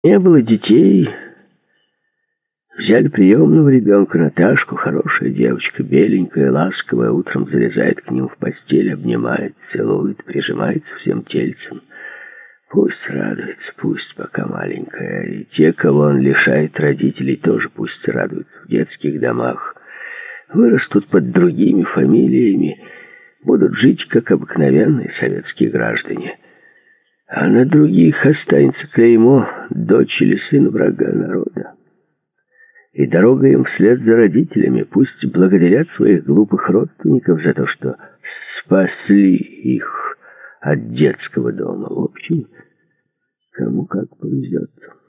Не было детей. Взяли приемного ребенка, Наташку, хорошая девочка, беленькая, ласковая, утром залезает к ним в постель, обнимает, целует, прижимается всем тельцем. Пусть радуется, пусть пока маленькая. И те, кого он лишает родителей, тоже пусть радуются в детских домах. Вырастут под другими фамилиями, будут жить, как обыкновенные советские граждане. А на других останется клеймо «дочь или сын врага народа». И дорога им вслед за родителями. Пусть благодарят своих глупых родственников за то, что спасли их от детского дома. В общем, кому как повезет.